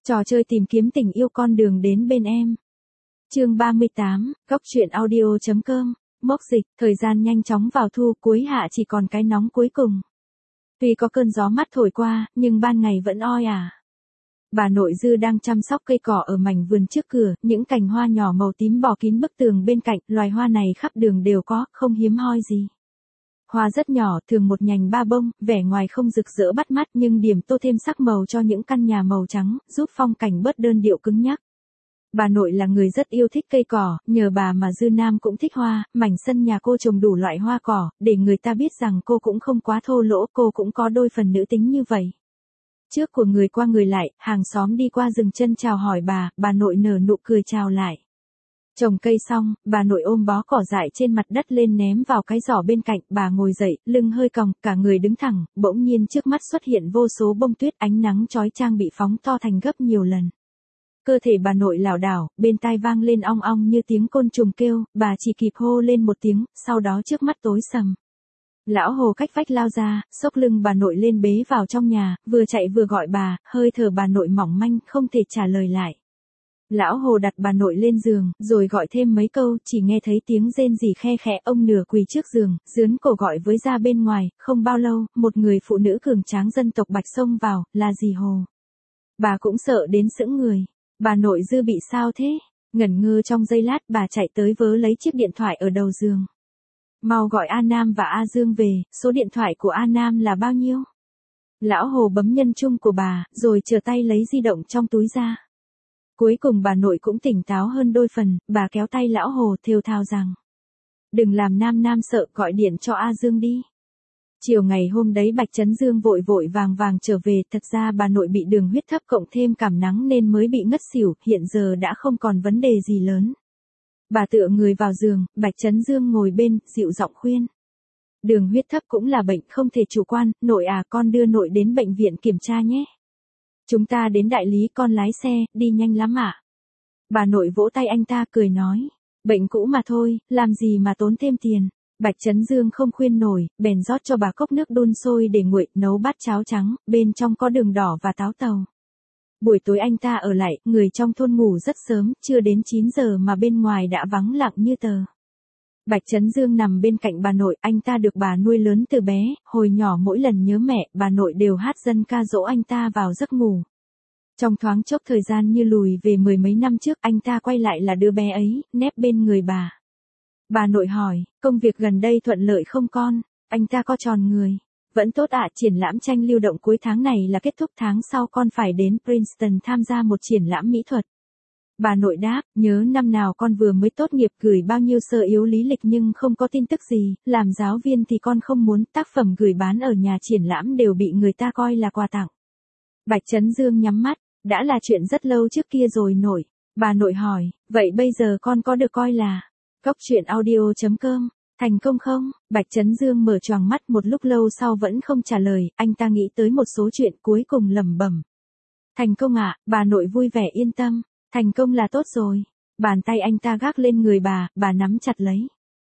Trò chơi tìm kiếm tình yêu con đường đến bên em. Chương 38, góc truyện audio.com. Mốc dịch, thời gian nhanh chóng vào thu, cuối hạ chỉ còn cái nóng cuối cùng. Tuy có cơn gió mát thổi qua, nhưng ban ngày vẫn oi ả. Bà nội Dư đang chăm sóc cây cỏ ở mảnh vườn trước cửa, những cành hoa nhỏ màu tím bò kín bức tường bên cạnh, loài hoa này khắp đường đều có, không hiếm hoi gì. Hoa rất nhỏ, thường một nhành ba bông, vẻ ngoài không rực rỡ bắt mắt nhưng điểm tô thêm sắc màu cho những căn nhà màu trắng, giúp phong cảnh bớt đơn điệu cứng nhắc. Bà nội là người rất yêu thích cây cỏ, nhờ bà mà Dư Nam cũng thích hoa, mảnh sân nhà cô trồng đủ loại hoa cỏ, để người ta biết rằng cô cũng không quá thô lỗ, cô cũng có đôi phần nữ tính như vậy. Trước của người qua người lại, hàng xóm đi qua dừng chân chào hỏi bà nội nở nụ cười chào lại. Trồng cây xong, bà nội ôm bó cỏ dại trên mặt đất lên ném vào cái giỏ bên cạnh, bà ngồi dậy, lưng hơi còng, cả người đứng thẳng, bỗng nhiên trước mắt xuất hiện vô số bông tuyết, ánh nắng chói chang bị phóng to thành gấp nhiều lần. Cơ thể bà nội lảo đảo, bên tai vang lên ong ong như tiếng côn trùng kêu, bà chỉ kịp hô lên một tiếng, sau đó trước mắt tối sầm. Lão Hồ cách vách lao ra, xốc lưng bà nội lên bế vào trong nhà, vừa chạy vừa gọi bà, hơi thở bà nội mỏng manh, không thể trả lời lại. Lão Hồ đặt bà nội lên giường, rồi gọi thêm mấy câu, chỉ nghe thấy tiếng rên rỉ khe khẽ, ông nửa quỳ trước giường, dướn cổ gọi với ra bên ngoài, không bao lâu, một người phụ nữ cường tráng dân tộc Bạch xông vào, là dì Hồ. Bà cũng sợ đến sững người. Bà nội Dư bị sao thế? Ngẩn ngơ trong giây lát, bà chạy tới vớ lấy chiếc điện thoại ở đầu giường. Mau gọi A Nam và A Dương về, số điện thoại của A Nam là bao nhiêu? Lão Hồ bấm nhân chung của bà, rồi trở tay lấy di động trong túi ra. Cuối cùng bà nội cũng tỉnh táo hơn đôi phần, bà kéo tay Lão Hồ thều thào rằng: đừng làm Nam sợ, gọi điện cho A Dương đi. Chiều ngày hôm đấy Bạch Trấn Dương vội vội vàng trở về, thật ra bà nội bị đường huyết thấp cộng thêm cảm nắng nên mới bị ngất xỉu, hiện giờ đã không còn vấn đề gì lớn. Bà tựa người vào giường, Bạch Trấn Dương ngồi bên, dịu giọng khuyên. Đường huyết thấp cũng là bệnh, không thể chủ quan, nội à, con đưa nội đến bệnh viện kiểm tra nhé. Chúng ta đến đại lý, con lái xe, đi nhanh lắm ạ. Bà nội vỗ tay anh ta cười nói, bệnh cũ mà thôi, làm gì mà tốn thêm tiền. Bạch Trấn Dương không khuyên nổi, bèn rót cho bà cốc nước đun sôi để nguội, nấu bát cháo trắng, bên trong có đường đỏ và táo tàu. Buổi tối anh ta ở lại, người trong thôn ngủ rất sớm, chưa đến 9 giờ mà bên ngoài đã vắng lặng như tờ. Bạch Trấn Dương nằm bên cạnh bà nội, anh ta được bà nuôi lớn từ bé, hồi nhỏ mỗi lần nhớ mẹ, bà nội đều hát dân ca dỗ anh ta vào giấc ngủ. Trong thoáng chốc thời gian như lùi về mười mấy năm trước, anh ta quay lại là đứa bé ấy, nép bên người bà. Bà nội hỏi, công việc gần đây thuận lợi không con? Anh ta co tròn người. Vẫn tốt ạ, triển lãm tranh lưu động cuối tháng này là kết thúc, tháng sau con phải đến Princeton tham gia một triển lãm mỹ thuật. Bà nội đáp, nhớ năm nào con vừa mới tốt nghiệp gửi bao nhiêu sơ yếu lý lịch nhưng không có tin tức gì, làm giáo viên thì con không muốn, tác phẩm gửi bán ở nhà triển lãm đều bị người ta coi là quà tặng. Bạch Trấn Dương nhắm mắt, đã là chuyện rất lâu trước kia rồi nội. Bà nội hỏi, vậy bây giờ con có được coi là góc truyện audio.com, thành công không? Bạch Trấn Dương mở choàng mắt, một lúc lâu sau vẫn không trả lời, anh ta nghĩ tới một số chuyện, cuối cùng lẩm bẩm. Thành công ạ, bà nội vui vẻ yên tâm, thành công là tốt rồi. Bàn tay anh ta gác lên người bà nắm chặt lấy.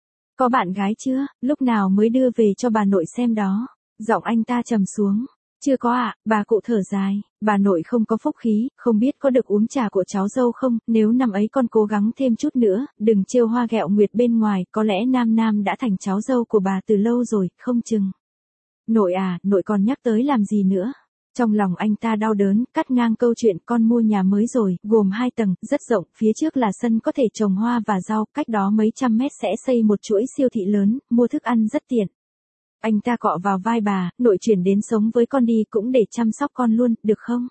Có bạn gái chưa, lúc nào mới đưa về cho bà nội xem đó? Giọng anh ta trầm xuống. Chưa có ạ, bà cụ thở dài, bà nội không có phúc khí, không biết có được uống trà của cháu dâu không, nếu năm ấy con cố gắng thêm chút nữa, đừng trêu hoa ghẹo nguyệt bên ngoài, có lẽ Nam đã thành cháu dâu của bà từ lâu rồi, không chừng. Nội à, nội còn nhắc tới làm gì nữa? Trong lòng anh ta đau đớn, cắt ngang câu chuyện, con mua nhà mới rồi, gồm 2 tầng, rất rộng, phía trước là sân có thể trồng hoa và rau, cách đó mấy trăm mét sẽ xây một chuỗi siêu thị lớn, mua thức ăn rất tiện. Anh ta cọ vào vai bà, nội chuyển đến sống với con đi cũng để chăm sóc con luôn, được không?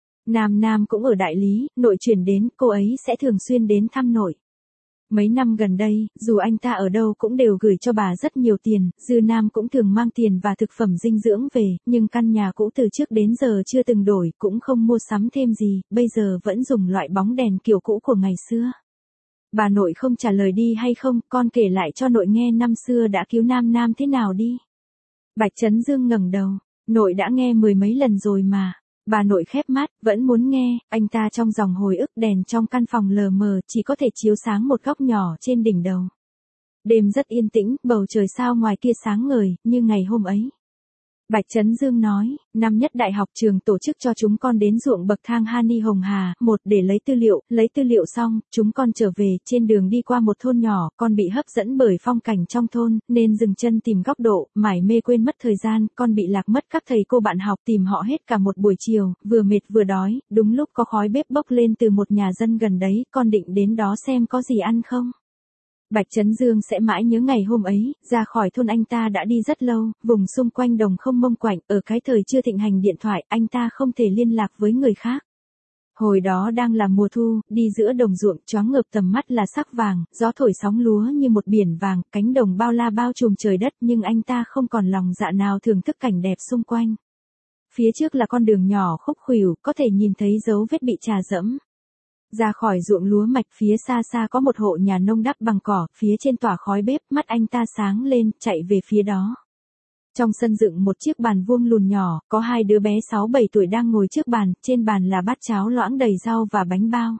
Nam cũng ở đại lý, nội chuyển đến, cô ấy sẽ thường xuyên đến thăm nội. Mấy năm gần đây, dù anh ta ở đâu cũng đều gửi cho bà rất nhiều tiền, Dư Nam cũng thường mang tiền và thực phẩm dinh dưỡng về, nhưng căn nhà cũ từ trước đến giờ chưa từng đổi, cũng không mua sắm thêm gì, bây giờ vẫn dùng loại bóng đèn kiểu cũ của ngày xưa. Bà nội không trả lời đi hay không, con kể lại cho nội nghe năm xưa đã cứu Nam thế nào đi. Bạch Trấn Dương ngẩng đầu, nội đã nghe mười mấy lần rồi mà. Bà nội khép mắt, vẫn muốn nghe, anh ta trong dòng hồi ức, đèn trong căn phòng lờ mờ, chỉ có thể chiếu sáng một góc nhỏ trên đỉnh đầu. Đêm rất yên tĩnh, bầu trời sao ngoài kia sáng ngời, như ngày hôm ấy. Bạch Chấn Dương nói, năm nhất đại học trường tổ chức cho chúng con đến ruộng bậc thang Hani Hồng Hà, một để lấy tư liệu xong, chúng con trở về, trên đường đi qua một thôn nhỏ, con bị hấp dẫn bởi phong cảnh trong thôn, nên dừng chân tìm góc độ, mải mê quên mất thời gian, con bị lạc mất các thầy cô bạn học tìm họ hết cả một buổi chiều, vừa mệt vừa đói, đúng lúc có khói bếp bốc lên từ một nhà dân gần đấy, con định đến đó xem có gì ăn không. Bạch Chấn Dương sẽ mãi nhớ ngày hôm ấy, ra khỏi thôn anh ta đã đi rất lâu, vùng xung quanh đồng không mông quạnh, ở cái thời chưa thịnh hành điện thoại, anh ta không thể liên lạc với người khác. Hồi đó đang là mùa thu, đi giữa đồng ruộng, choáng ngợp tầm mắt là sắc vàng, gió thổi sóng lúa như một biển vàng, cánh đồng bao la bao trùm trời đất, nhưng anh ta không còn lòng dạ nào thưởng thức cảnh đẹp xung quanh. Phía trước là con đường nhỏ khúc khuỷu, có thể nhìn thấy dấu vết bị trà dẫm. Ra khỏi ruộng lúa mạch, phía xa xa có một hộ nhà nông đắp bằng cỏ, phía trên tỏa khói bếp, mắt anh ta sáng lên, chạy về phía đó. Trong sân dựng một chiếc bàn vuông lùn nhỏ, có hai đứa bé 6-7 tuổi đang ngồi trước bàn, trên bàn là bát cháo loãng đầy rau và bánh bao.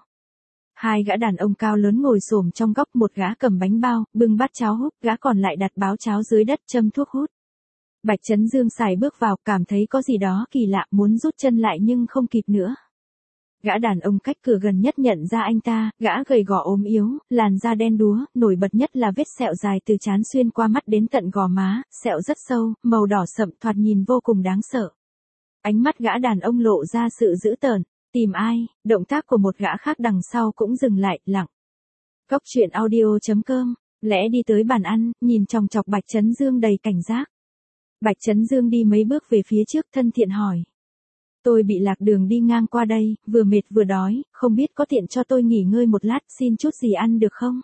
Hai gã đàn ông cao lớn ngồi xổm trong góc, một gã cầm bánh bao, bưng bát cháo húp, gã còn lại đặt báo cháo dưới đất châm thuốc hút. Bạch Chấn Dương sải bước vào, cảm thấy có gì đó kỳ lạ, muốn rút chân lại nhưng không kịp nữa. Gã đàn ông cách cửa gần nhất nhận ra anh ta, gã gầy gò ốm yếu, làn da đen đúa, nổi bật nhất là vết sẹo dài từ trán xuyên qua mắt đến tận gò má, sẹo rất sâu, màu đỏ sậm, thoạt nhìn vô cùng đáng sợ. Ánh mắt gã đàn ông lộ ra sự dữ tợn, tìm ai, động tác của một gã khác đằng sau cũng dừng lại, lặng. Cốc truyện audio.com, lẽ đi tới bàn ăn, nhìn chòng chọc Bạch Chấn Dương đầy cảnh giác. Bạch Chấn Dương đi mấy bước về phía trước, thân thiện hỏi. Tôi bị lạc đường đi ngang qua đây, vừa mệt vừa đói, không biết có tiện cho tôi nghỉ ngơi một lát, xin chút gì ăn được không?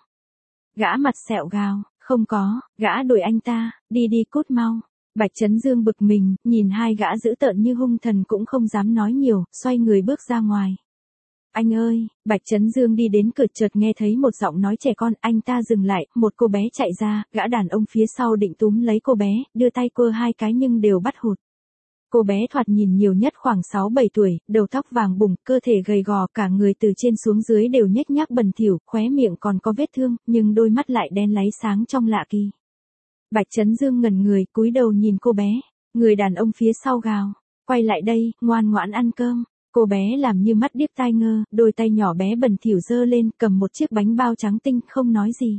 Gã mặt sẹo gào, không có, gã đuổi anh ta, đi cút mau. Bạch Chấn Dương bực mình, nhìn hai gã dữ tợn như hung thần cũng không dám nói nhiều, xoay người bước ra ngoài. Anh ơi, Bạch Chấn Dương đi đến cửa chợt nghe thấy một giọng nói trẻ con, anh ta dừng lại, một cô bé chạy ra, gã đàn ông phía sau định túm lấy cô bé, đưa tay quơ hai cái nhưng đều bắt hụt. Cô bé thoạt nhìn nhiều nhất khoảng 6-7 tuổi, đầu tóc vàng bùng, cơ thể gầy gò, cả người từ trên xuống dưới đều nhếch nhác bẩn thỉu, khóe miệng còn có vết thương, nhưng đôi mắt lại đen láy sáng trong lạ kỳ. Bạch Chấn Dương ngẩn người, cúi đầu nhìn cô bé, người đàn ông phía sau gào, quay lại đây, ngoan ngoãn ăn cơm. Cô bé làm như mắt điếc tai ngơ, đôi tay nhỏ bé bẩn thỉu giơ lên, cầm một chiếc bánh bao trắng tinh, không nói gì.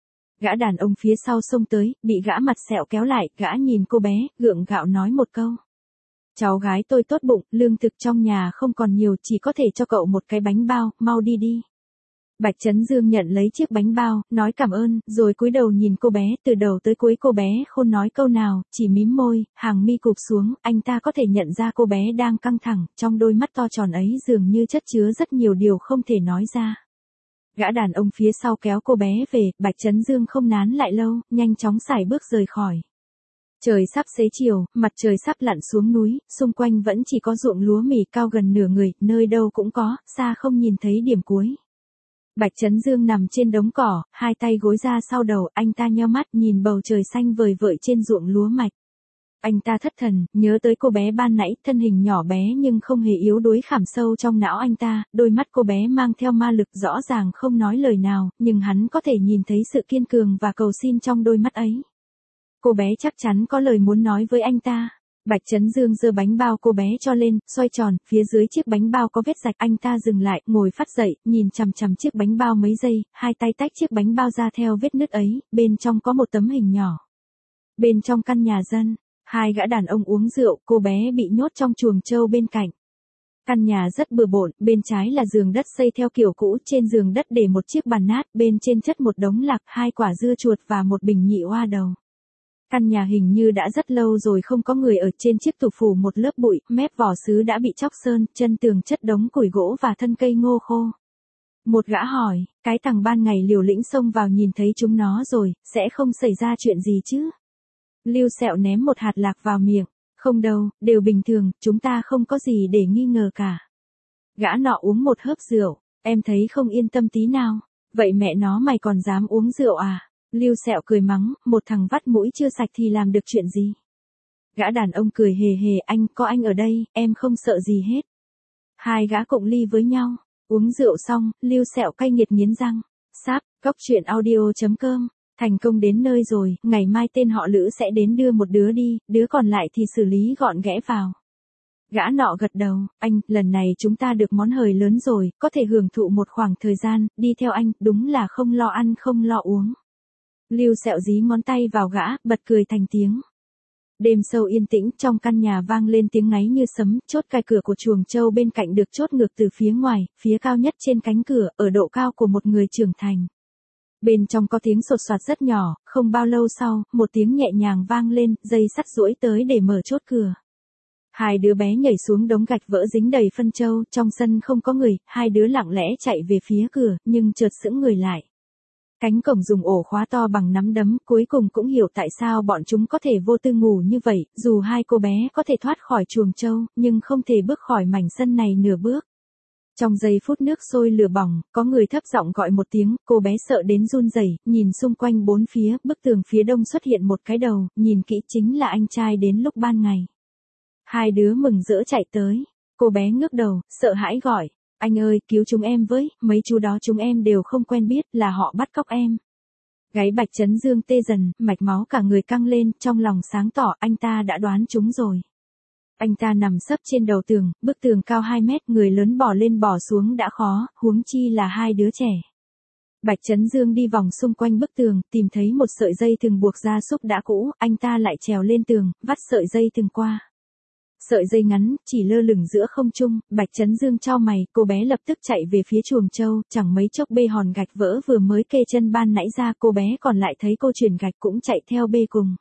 Gã đàn ông phía sau xông tới, bị gã mặt sẹo kéo lại, gã nhìn cô bé, gượng gạo nói một câu. Cháu gái tôi tốt bụng, lương thực trong nhà không còn nhiều, chỉ có thể cho cậu một cái bánh bao, mau đi đi. Bạch Chấn Dương nhận lấy chiếc bánh bao, nói cảm ơn, rồi cúi đầu nhìn cô bé, từ đầu tới cuối cô bé không nói câu nào, chỉ mím môi, hàng mi cụp xuống, anh ta có thể nhận ra cô bé đang căng thẳng, trong đôi mắt to tròn ấy dường như chất chứa rất nhiều điều không thể nói ra. Gã đàn ông phía sau kéo cô bé về, Bạch Chấn Dương không nán lại lâu, nhanh chóng sải bước rời khỏi. Trời sắp xế chiều, mặt trời sắp lặn xuống núi, xung quanh vẫn chỉ có ruộng lúa mì cao gần nửa người, nơi đâu cũng có, xa không nhìn thấy điểm cuối. Bạch Chấn Dương nằm trên đống cỏ, hai tay gối ra sau đầu, anh ta nheo mắt nhìn bầu trời xanh vời vợi trên ruộng lúa mạch. Anh ta thất thần, nhớ tới cô bé ban nãy, thân hình nhỏ bé nhưng không hề yếu đuối khảm sâu trong não anh ta, đôi mắt cô bé mang theo ma lực rõ ràng không nói lời nào, nhưng hắn có thể nhìn thấy sự kiên cường và cầu xin trong đôi mắt ấy. Cô bé chắc chắn có lời muốn nói với anh ta. Bạch Chấn Dương giơ bánh bao cô bé cho lên, xoay tròn, phía dưới chiếc bánh bao có vết rạch, anh ta dừng lại, ngồi phắt dậy, nhìn chằm chằm chiếc bánh bao mấy giây, hai tay tách chiếc bánh bao ra theo vết nứt ấy, bên trong có một tấm hình nhỏ. Bên trong căn nhà dân, hai gã đàn ông uống rượu, cô bé bị nhốt trong chuồng trâu bên cạnh. Căn nhà rất bừa bộn, bên trái là giường đất xây theo kiểu cũ, trên giường đất để một chiếc bàn nát, bên trên chất một đống lạc, 2 quả dưa chuột và một bình nhị oa đầu. Căn nhà hình như đã rất lâu rồi không có người ở, trên chiếc tủ phủ một lớp bụi, mép vỏ sứ đã bị chóc sơn, chân tường chất đống củi gỗ và thân cây ngô khô. Một gã hỏi, cái thằng ban ngày liều lĩnh xông vào nhìn thấy chúng nó rồi, sẽ không xảy ra chuyện gì chứ? Lưu Sẹo ném một hạt lạc vào miệng, không đâu, đều bình thường, chúng ta không có gì để nghi ngờ cả. Gã nọ uống một hớp rượu, em thấy không yên tâm tí nào, vậy mẹ nó mày còn dám uống rượu à? Lưu Sẹo cười mắng, một thằng vắt mũi chưa sạch thì làm được chuyện gì? Gã đàn ông cười hề hề, có anh ở đây, em không sợ gì hết. Hai gã cụng ly với nhau, uống rượu xong, Lưu Sẹo cay nghiệt nghiến răng. Sáp, cốc truyện audio.com Thành công đến nơi rồi, ngày mai tên họ Lữ sẽ đến đưa một đứa đi, đứa còn lại thì xử lý gọn ghẽ vào. Gã nọ gật đầu, anh, lần này chúng ta được món hời lớn rồi, có thể hưởng thụ một khoảng thời gian, đi theo anh, đúng là không lo ăn không lo uống. Lưu Sẹo dí ngón tay vào gã, bật cười thành tiếng. Đêm sâu yên tĩnh, trong căn nhà vang lên tiếng ngáy như sấm, chốt cài cửa của chuồng trâu bên cạnh được chốt ngược từ phía ngoài, phía cao nhất trên cánh cửa, ở độ cao của một người trưởng thành. Bên trong có tiếng sột soạt rất nhỏ, không bao lâu sau, một tiếng nhẹ nhàng vang lên, dây sắt duỗi tới để mở chốt cửa. Hai đứa bé nhảy xuống đống gạch vỡ dính đầy phân trâu, trong sân không có người, hai đứa lặng lẽ chạy về phía cửa, nhưng chợt sững người lại. Cánh cổng dùng ổ khóa to bằng nắm đấm, cuối cùng cũng hiểu tại sao bọn chúng có thể vô tư ngủ như vậy, dù hai cô bé có thể thoát khỏi chuồng trâu, nhưng không thể bước khỏi mảnh sân này nửa bước. Trong giây phút nước sôi lửa bỏng, có người thấp giọng gọi một tiếng, cô bé sợ đến run rẩy, nhìn xung quanh bốn phía, bức tường phía đông xuất hiện một cái đầu, nhìn kỹ chính là anh trai đến lúc ban ngày. Hai đứa mừng rỡ chạy tới, cô bé ngước đầu, sợ hãi gọi, anh ơi, cứu chúng em với, mấy chú đó chúng em đều không quen biết, là họ bắt cóc em. Gáy Bạch Chấn Dương tê dần, mạch máu cả người căng lên, trong lòng sáng tỏ, anh ta đã đoán chúng rồi. Anh ta nằm sấp trên đầu tường, bức tường cao 2 mét, người lớn bỏ lên bỏ xuống đã khó, huống chi là hai đứa trẻ. Bạch Chấn Dương đi vòng xung quanh bức tường, tìm thấy một sợi dây thừng buộc gia súc đã cũ, anh ta lại trèo lên tường, vắt sợi dây thừng qua. Sợi dây ngắn, chỉ lơ lửng giữa không trung, Bạch Chấn Dương chau mày, cô bé lập tức chạy về phía chuồng trâu, chẳng mấy chốc bê hòn gạch vỡ vừa mới kê chân ban nãy ra, cô bé còn lại thấy cô chuyển gạch cũng chạy theo bê cùng.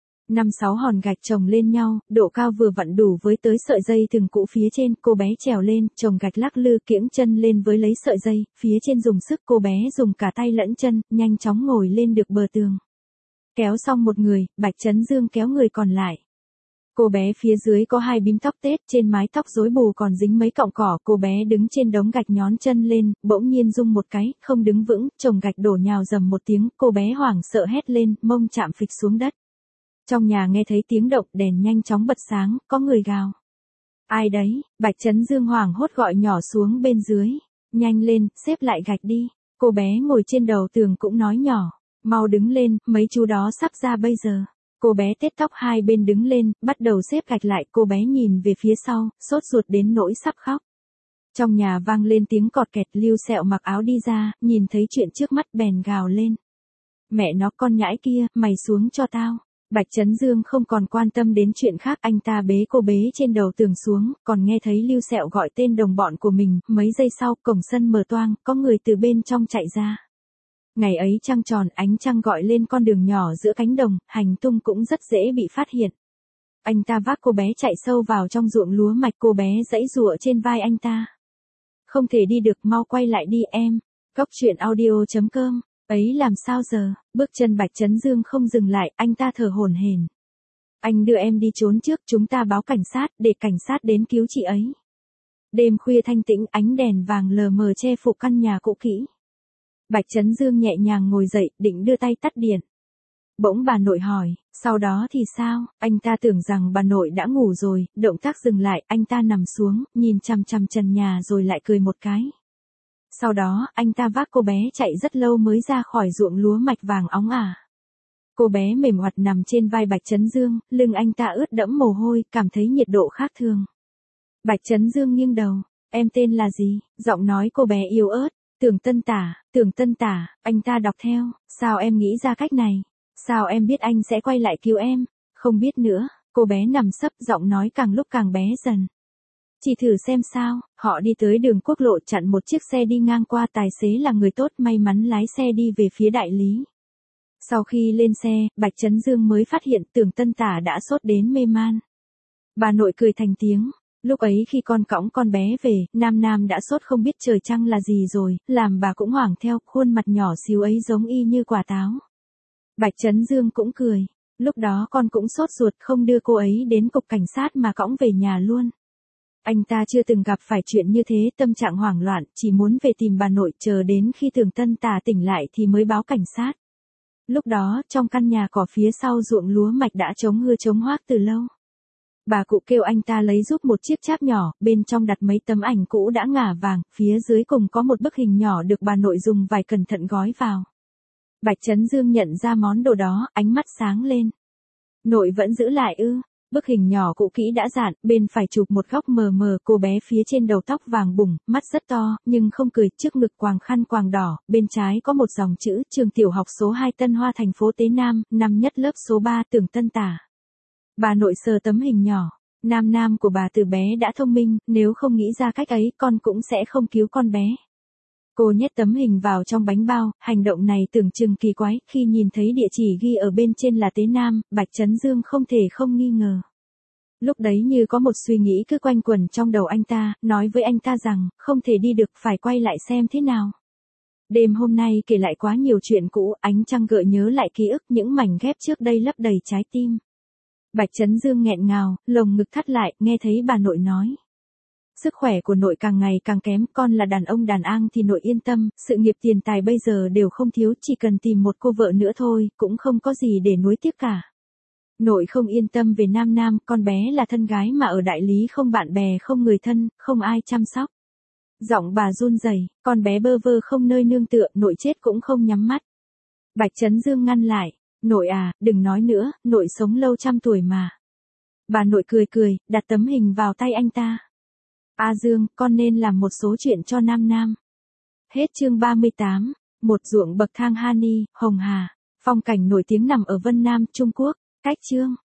5-6 hòn gạch chồng lên nhau, độ cao vừa vặn đủ với tới sợi dây thừng cũ phía trên, cô bé trèo lên, chồng gạch lắc lư kiễng chân lên với lấy sợi dây, phía trên dùng sức, cô bé dùng cả tay lẫn chân, nhanh chóng ngồi lên được bờ tường. Kéo xong một người, Bạch Chấn Dương kéo người còn lại. Cô bé phía dưới có 2 bím tóc tết, trên mái tóc rối bù còn dính mấy cọng cỏ, cô bé đứng trên đống gạch nhón chân lên, bỗng nhiên rung một cái, không đứng vững, chồng gạch đổ nhào dầm một tiếng, cô bé hoảng sợ hét lên, mông chạm phịch xuống đất. Trong nhà nghe thấy tiếng động, đèn nhanh chóng bật sáng, có người gào. Ai đấy? Bạch Chấn Dương hoảng hốt gọi nhỏ xuống bên dưới. Nhanh lên, xếp lại gạch đi. Cô bé ngồi trên đầu tường cũng nói nhỏ. Mau đứng lên, mấy chú đó sắp ra bây giờ. Cô bé tết tóc hai bên đứng lên, bắt đầu xếp gạch lại, cô bé nhìn về phía sau, sốt ruột đến nỗi sắp khóc. Trong nhà vang lên tiếng cọt kẹt, Lưu Sẹo mặc áo đi ra, nhìn thấy chuyện trước mắt bèn gào lên. Mẹ nó con nhãi kia, mày xuống cho tao. Bạch Chấn Dương không còn quan tâm đến chuyện khác, anh ta bế cô bé trên đầu tường xuống, còn nghe thấy Lưu Sẹo gọi tên đồng bọn của mình, mấy giây sau, cổng sân mở toang, có người từ bên trong chạy ra. Ngày ấy trăng tròn, ánh trăng gọi lên con đường nhỏ giữa cánh đồng, hành tung cũng rất dễ bị phát hiện. Anh ta vác cô bé chạy sâu vào trong ruộng lúa mạch, cô bé giãy giụa trên vai anh ta. Không thể đi được, mau quay lại đi em. Cóc truyện audio.com. Ấy làm sao giờ? Bước chân Bạch Chấn Dương không dừng lại, anh ta thở hổn hển. Anh đưa em đi trốn trước, chúng ta báo cảnh sát, để cảnh sát đến cứu chị ấy. Đêm khuya thanh tĩnh, ánh đèn vàng lờ mờ che phủ căn nhà cũ kỹ. Bạch Chấn Dương nhẹ nhàng ngồi dậy, định đưa tay tắt điện. Bỗng bà nội hỏi, sau đó thì sao? Anh ta tưởng rằng bà nội đã ngủ rồi, động tác dừng lại, anh ta nằm xuống, nhìn chằm chằm trần nhà rồi lại cười một cái. Sau đó, anh ta vác cô bé chạy rất lâu mới ra khỏi ruộng lúa mạch vàng óng ả. Cô bé mềm oặt nằm trên vai Bạch Chấn Dương, lưng anh ta ướt đẫm mồ hôi, cảm thấy nhiệt độ khác thường. Bạch Chấn Dương nghiêng đầu, em tên là gì? Giọng nói cô bé yếu ớt, Tưởng Tân Tả, anh ta đọc theo, sao em nghĩ ra cách này? Sao em biết anh sẽ quay lại cứu em? Không biết nữa, cô bé nằm sấp, giọng nói càng lúc càng bé dần. Chỉ thử xem sao. Họ đi tới đường quốc lộ, chặn một chiếc xe đi ngang qua, tài xế là người tốt, may mắn lái xe đi về phía đại lý. Sau khi lên xe, Bạch Chấn Dương mới phát hiện Tưởng Tân Tả đã sốt đến mê man. Bà nội cười thành tiếng. Lúc ấy khi con cõng con bé về, Nam đã sốt không biết trời trăng là gì rồi, làm bà cũng hoảng theo, khuôn mặt nhỏ xíu ấy giống y như quả táo. Bạch Chấn Dương cũng cười. Lúc đó con cũng sốt ruột, không đưa cô ấy đến cục cảnh sát mà cõng về nhà luôn. Anh ta chưa từng gặp phải chuyện như thế, tâm trạng hoảng loạn, chỉ muốn về tìm bà nội, chờ đến khi Tưởng Tân Tả tỉnh lại thì mới báo cảnh sát. Lúc đó, trong căn nhà cỏ phía sau ruộng lúa mạch đã chống hưa chống hoác từ lâu. Bà cụ kêu anh ta lấy giúp một chiếc cháp nhỏ, bên trong đặt mấy tấm ảnh cũ đã ngả vàng, phía dưới cùng có một bức hình nhỏ được bà nội dùng vải cẩn thận gói vào. Bạch Chấn Dương nhận ra món đồ đó, ánh mắt sáng lên. Nội vẫn giữ lại ư? Bức hình nhỏ cũ kỹ đã dạn, bên phải chụp một góc mờ mờ, cô bé phía trên đầu tóc vàng bùng, mắt rất to, nhưng không cười, trước ngực quàng khăn quàng đỏ, bên trái có một dòng chữ, trường tiểu học số 2 Tân Hoa thành phố Tế Nam, năm nhất lớp số 3 Tưởng Tân Tả. Bà nội sờ tấm hình nhỏ. Nam của bà từ bé đã thông minh, nếu không nghĩ ra cách ấy, con cũng sẽ không cứu con bé. Cô nhét tấm hình vào trong bánh bao, hành động này tưởng chừng kỳ quái, khi nhìn thấy địa chỉ ghi ở bên trên là Tế Nam, Bạch Chấn Dương không thể không nghi ngờ. Lúc đấy như có một suy nghĩ cứ quanh quẩn trong đầu anh ta, nói với anh ta rằng, không thể đi được, phải quay lại xem thế nào. Đêm hôm nay kể lại quá nhiều chuyện cũ, ánh trăng gợi nhớ lại ký ức, những mảnh ghép trước đây lấp đầy trái tim. Bạch Chấn Dương nghẹn ngào, lồng ngực thắt lại, nghe thấy bà nội nói. Sức khỏe của nội càng ngày càng kém, con là đàn ông đàn an thì nội yên tâm, sự nghiệp tiền tài bây giờ đều không thiếu, chỉ cần tìm một cô vợ nữa thôi, cũng không có gì để nuối tiếc cả. Nội không yên tâm về Nam, con bé là thân gái mà ở đại lý không bạn bè không người thân, không ai chăm sóc. Giọng bà run rẩy, con bé bơ vơ không nơi nương tựa, nội chết cũng không nhắm mắt. Bạch Chấn Dương ngăn lại, nội à, đừng nói nữa, nội sống lâu trăm tuổi mà. Bà nội cười, đặt tấm hình vào tay anh ta. A Dương, con nên làm một số chuyện cho Nam. Hết chương 38, một ruộng bậc thang Hani, Hồng Hà, phong cảnh nổi tiếng nằm ở Vân Nam, Trung Quốc, cách chương.